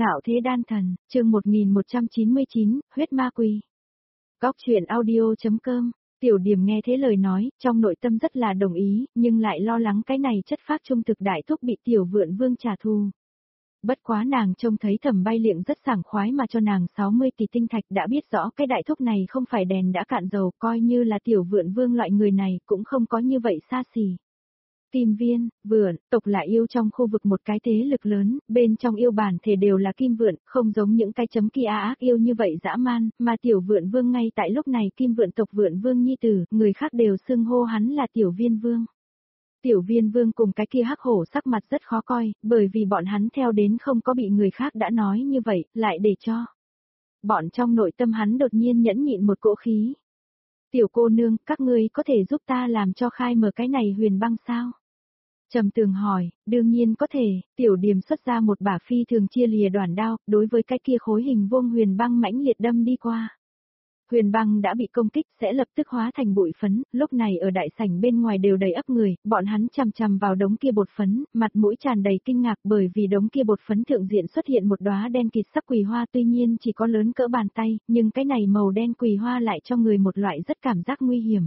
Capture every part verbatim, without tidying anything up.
Ngạo thế đan thần, chương một nghìn một trăm chín mươi chín, huyết ma quỷ. Góc truyện audio.com, Tiểu Điểm nghe thế lời nói, trong nội tâm rất là đồng ý, nhưng lại lo lắng cái này chất phác trung thực đại thúc bị Tiểu Vượn Vương trả thù. Bất quá nàng trông thấy Thẩm Bay Liệng rất sảng khoái mà cho nàng sáu mươi tỷ tinh thạch, đã biết rõ cái đại thúc này không phải đèn đã cạn dầu, coi như là Tiểu Vượn Vương loại người này cũng không có như vậy xa xỉ. Kim Viên, Vượn, tộc là yêu trong khu vực một cái thế lực lớn, bên trong yêu bản thể đều là Kim Vượn, không giống những cái chấm kia ác yêu như vậy dã man, mà Tiểu Vượn Vương ngay tại lúc này Kim Vượn tộc Vượn Vương nhi tử, người khác đều xưng hô hắn là Tiểu Viên Vương. Tiểu Viên Vương cùng cái kia hắc hổ sắc mặt rất khó coi, bởi vì bọn hắn theo đến không có bị người khác đã nói như vậy, lại để cho. Bọn trong nội tâm hắn đột nhiên nhẫn nhịn một cỗ khí. Tiểu cô nương, các ngươi có thể giúp ta làm cho khai mở cái này huyền băng sao? Trầm Tường hỏi, đương nhiên có thể, Tiểu Điềm xuất ra một bả phi thường chia lìa đoàn đao, đối với cái kia khối hình vuông huyền băng mãnh liệt đâm đi qua. Huyền băng đã bị công kích sẽ lập tức hóa thành bụi phấn, lúc này ở đại sảnh bên ngoài đều đầy ấp người, bọn hắn chằm chằm vào đống kia bột phấn, mặt mũi tràn đầy kinh ngạc bởi vì đống kia bột phấn thượng diện xuất hiện một đóa đen kịt sắc quỳ hoa, tuy nhiên chỉ có lớn cỡ bàn tay, nhưng cái này màu đen quỳ hoa lại cho người một loại rất cảm giác nguy hiểm.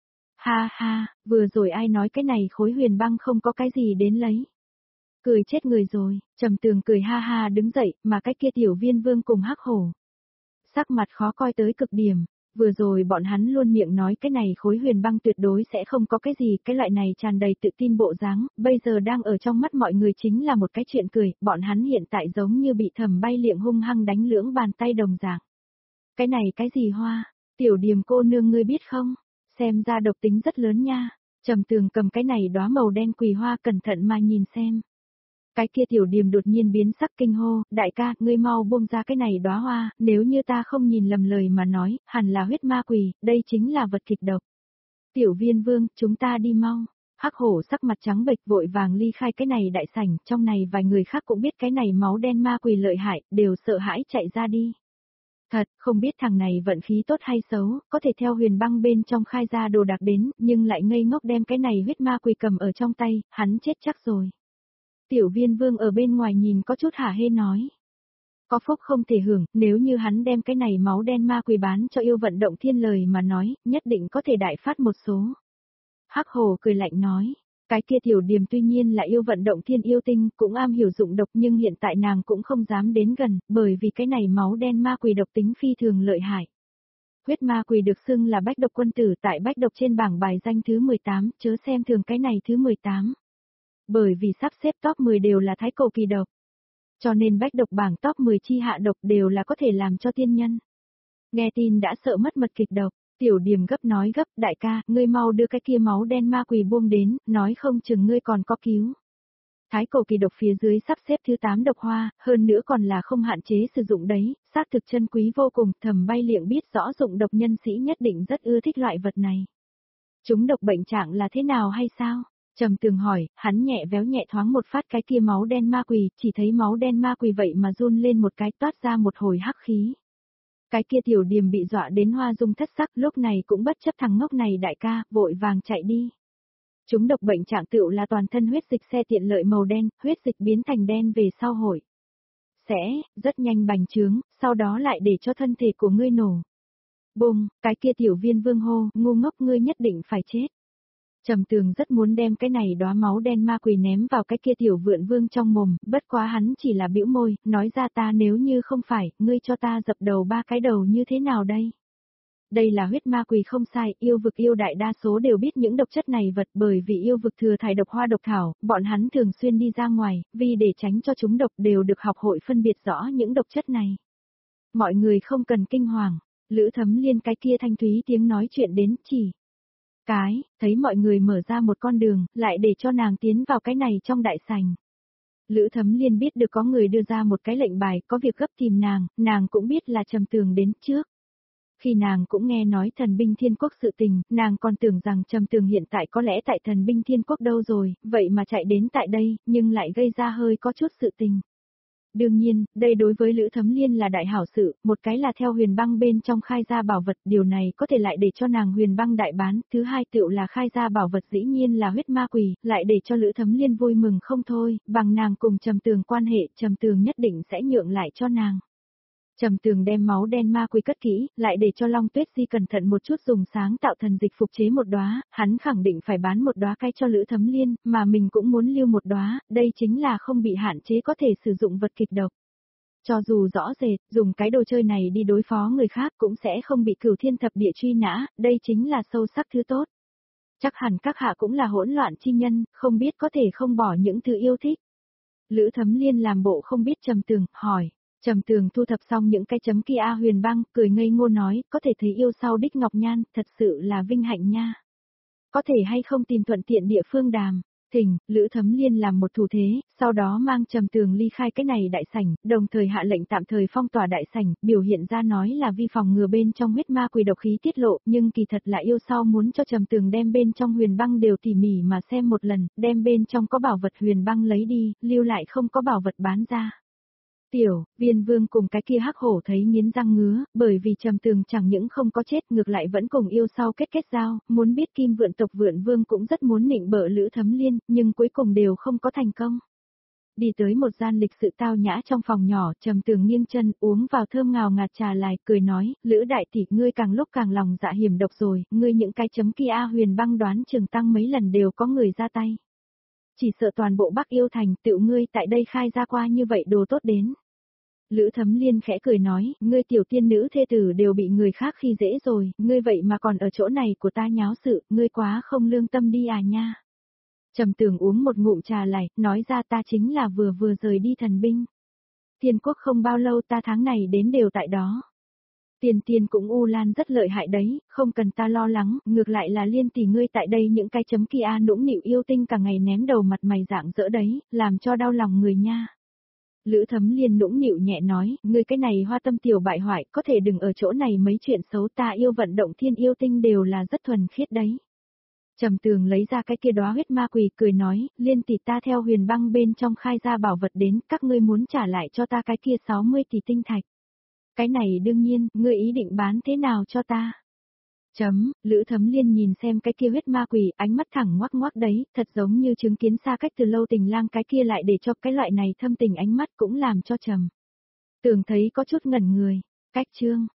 Ha ha, vừa rồi ai nói cái này khối huyền băng không có cái gì đến lấy. Cười chết người rồi, Trầm Tường cười ha ha đứng dậy, mà cái kia Tiểu Viên Vương cùng hắc hổ. Sắc mặt khó coi tới cực điểm, vừa rồi bọn hắn luôn miệng nói cái này khối huyền băng tuyệt đối sẽ không có cái gì, cái loại này tràn đầy tự tin bộ dáng, bây giờ đang ở trong mắt mọi người chính là một cái chuyện cười, bọn hắn hiện tại giống như bị Thẩm Bay Liệng hung hăng đánh lưỡng bàn tay đồng dạng. Cái này cái gì hoa, Tiểu Điềm cô nương ngươi biết không? Xem ra độc tính rất lớn nha. Trầm Tường cầm cái này đóa màu đen quỳ hoa cẩn thận mà nhìn xem. Cái kia Tiểu Điềm đột nhiên biến sắc kinh hô, đại ca, ngươi mau buông ra cái này đóa hoa, nếu như ta không nhìn lầm lời mà nói, hẳn là huyết ma quỷ, đây chính là vật kịch độc. Tiểu Viên Vương, chúng ta đi mau. Hắc hổ sắc mặt trắng bệch vội vàng ly khai cái này đại sảnh, trong này vài người khác cũng biết cái này máu đen ma quỷ lợi hại, đều sợ hãi chạy ra đi. Thật, không biết thằng này vận khí tốt hay xấu, có thể theo huyền băng bên trong khai ra đồ đạc đến, nhưng lại ngây ngốc đem cái này huyết ma quỷ cầm ở trong tay, hắn chết chắc rồi. Tiểu Viên Vương ở bên ngoài nhìn có chút hả hê nói. Có phúc không thể hưởng, nếu như hắn đem cái này máu đen ma quỷ bán cho yêu vận động thiên lời mà nói, nhất định có thể đại phát một số. Hắc hổ cười lạnh nói. Cái kia Tiểu Điềm tuy nhiên là yêu vận động thiên yêu tinh, cũng am hiểu dụng độc nhưng hiện tại nàng cũng không dám đến gần, bởi vì cái này máu đen ma quỷ độc tính phi thường lợi hại. Huyết ma quỷ được xưng là bách độc quân tử tại bách độc trên bảng bài danh thứ mười tám, chớ xem thường cái này thứ mười tám. Bởi vì sắp xếp top mười đều là thái cổ kỳ độc. Cho nên bách độc bảng top mười chi hạ độc đều là có thể làm cho tiên nhân. Nghe tin đã sợ mất mật kịch độc. Tiểu Điềm gấp nói gấp, đại ca, ngươi mau đưa cái kia máu đen ma quỷ buông đến, nói không chừng ngươi còn có cứu. Thái cổ kỳ độc phía dưới sắp xếp thứ tám độc hoa, hơn nữa còn là không hạn chế sử dụng đấy, xác thực chân quý vô cùng, Thẩm Bay Liệng biết rõ dụng độc nhân sĩ nhất định rất ưa thích loại vật này. Chúng độc bệnh trạng là thế nào hay sao? Trầm Tường hỏi, hắn nhẹ véo nhẹ thoáng một phát cái kia máu đen ma quỷ, chỉ thấy máu đen ma quỷ vậy mà run lên một cái toát ra một hồi hắc khí. Cái kia Tiểu Điềm bị dọa đến hoa dung thất sắc, lúc này cũng bất chấp thằng ngốc này đại ca, vội vàng chạy đi. Chúng độc bệnh trạng tựu là toàn thân huyết dịch xe tiện lợi màu đen, huyết dịch biến thành đen về sau hội. Sẽ, rất nhanh bành trướng, sau đó lại để cho thân thể của ngươi nổ. Bùng, cái kia Tiểu Viên Vương hô, ngu ngốc ngươi nhất định phải chết. Trầm Tường rất muốn đem cái này đóa máu đen ma quỷ ném vào cái kia Tiểu Vượn Vương trong mồm, bất quá hắn chỉ là bĩu môi, nói ra ta nếu như không phải, ngươi cho ta dập đầu ba cái đầu như thế nào đây? Đây là huyết ma quỷ không sai, yêu vực yêu đại đa số đều biết những độc chất này vật bởi vì yêu vực thừa thải độc hoa độc thảo, bọn hắn thường xuyên đi ra ngoài, vì để tránh cho chúng độc đều được học hội phân biệt rõ những độc chất này. Mọi người không cần kinh hoàng, Lữ Thấm Liên cái kia thanh thúy tiếng nói chuyện đến chỉ. Cái, thấy mọi người mở ra một con đường, lại để cho nàng tiến vào cái này trong đại sảnh. Lữ Thấm Liên biết được có người đưa ra một cái lệnh bài, có việc gấp tìm nàng, nàng cũng biết là Trầm Tường đến trước. Khi nàng cũng nghe nói thần binh thiên quốc sự tình, nàng còn tưởng rằng Trầm Tường hiện tại có lẽ tại thần binh thiên quốc đâu rồi, vậy mà chạy đến tại đây, nhưng lại gây ra hơi có chút sự tình. Đương nhiên, đây đối với Lữ Thấm Liên là đại hảo sự, một cái là theo huyền băng bên trong khai ra bảo vật, điều này có thể lại để cho nàng huyền băng đại bán, thứ hai tựu là khai ra bảo vật dĩ nhiên là huyết ma quỷ, lại để cho Lữ Thấm Liên vui mừng không thôi, bằng nàng cùng Trầm Tường quan hệ, Trầm Tường nhất định sẽ nhượng lại cho nàng. Trầm Tường đem máu đen ma quỷ cất kỹ, lại để cho Long Tuyết Di cẩn thận một chút dùng sáng tạo thần dịch phục chế một đóa, hắn khẳng định phải bán một đóa cái cho Lữ Thấm Liên, mà mình cũng muốn lưu một đóa, đây chính là không bị hạn chế có thể sử dụng vật kịch độc. Cho dù rõ rệt, dùng cái đồ chơi này đi đối phó người khác cũng sẽ không bị Cửu Thiên Thập Địa truy nã, đây chính là sâu sắc thứ tốt. Chắc hẳn các hạ cũng là hỗn loạn chi nhân, không biết có thể không bỏ những thứ yêu thích. Lữ Thấm Liên làm bộ không biết Trầm Tường, hỏi. Trầm Tường thu thập xong những cái chấm kia huyền băng, cười ngây ngô nói, có thể thấy yêu sau đích ngọc nhan, thật sự là vinh hạnh nha. Có thể hay không tìm thuận tiện địa phương đàm, thỉnh, Lữ Thấm Liên làm một thủ thế, sau đó mang Trầm Tường ly khai cái này đại sảnh, đồng thời hạ lệnh tạm thời phong tỏa đại sảnh, biểu hiện ra nói là vi phòng ngừa bên trong huyết ma quỷ độc khí tiết lộ, nhưng kỳ thật là yêu sau muốn cho Trầm Tường đem bên trong huyền băng đều tỉ mỉ mà xem một lần, đem bên trong có bảo vật huyền băng lấy đi, lưu lại không có bảo vật bán ra. Tiểu, Viên Vương cùng cái kia hắc hổ thấy nghiến răng ngứa, bởi vì Trầm Tường chẳng những không có chết ngược lại vẫn cùng yêu sau kết kết giao, muốn biết Kim Vượn tộc Vượn Vương cũng rất muốn nịnh bợ Lữ Thấm Liên, nhưng cuối cùng đều không có thành công. Đi tới một gian lịch sự tao nhã trong phòng nhỏ, Trầm Tường nghiêng chân uống vào thơm ngào ngạt trà lại, cười nói, Lữ đại tỷ, ngươi càng lúc càng lòng dạ hiểm độc rồi, ngươi những cái chấm kia huyền băng đoán chừng tăng mấy lần đều có người ra tay. Chỉ sợ toàn bộ Bắc Yêu Thành tựu ngươi tại đây khai ra qua như vậy đồ tốt đến. Lữ Thấm Liên khẽ cười nói, ngươi tiểu tiên nữ thê tử đều bị người khác khi dễ rồi, ngươi vậy mà còn ở chỗ này của ta nháo sự, ngươi quá không lương tâm đi à nha. Trầm Tường uống một ngụm trà lại, nói ra ta chính là vừa vừa rời đi thần binh. Thiên quốc không bao lâu ta tháng này đến đều tại đó. Tiền tiền cũng u lan rất lợi hại đấy, không cần ta lo lắng, ngược lại là Liên tỷ ngươi tại đây những cái chấm kia nũng nịu yêu tinh cả ngày ném đầu mặt mày dạng dỡ đấy, làm cho đau lòng người nha. Lữ Thấm Liên nũng nịu nhẹ nói, ngươi cái này hoa tâm tiểu bại hoại, có thể đừng ở chỗ này mấy chuyện xấu, ta yêu vận động thiên yêu tinh đều là rất thuần khiết đấy. Trầm Tường lấy ra cái kia đóa huyết ma quỷ, cười nói, Liên tỷ ta theo huyền băng bên trong khai ra bảo vật đến, các ngươi muốn trả lại cho ta cái kia sáu mươi tỷ tinh thạch. Cái này đương nhiên, ngươi ý định bán thế nào cho ta? Chấm, Lữ Thấm Liên nhìn xem cái kia huyết ma quỷ, ánh mắt thẳng ngoắc ngoắc đấy, thật giống như chứng kiến xa cách từ lâu tình lang cái kia lại để cho cái loại này thâm tình ánh mắt cũng làm cho Trầm Tường thấy có chút ngẩn người. Cách chương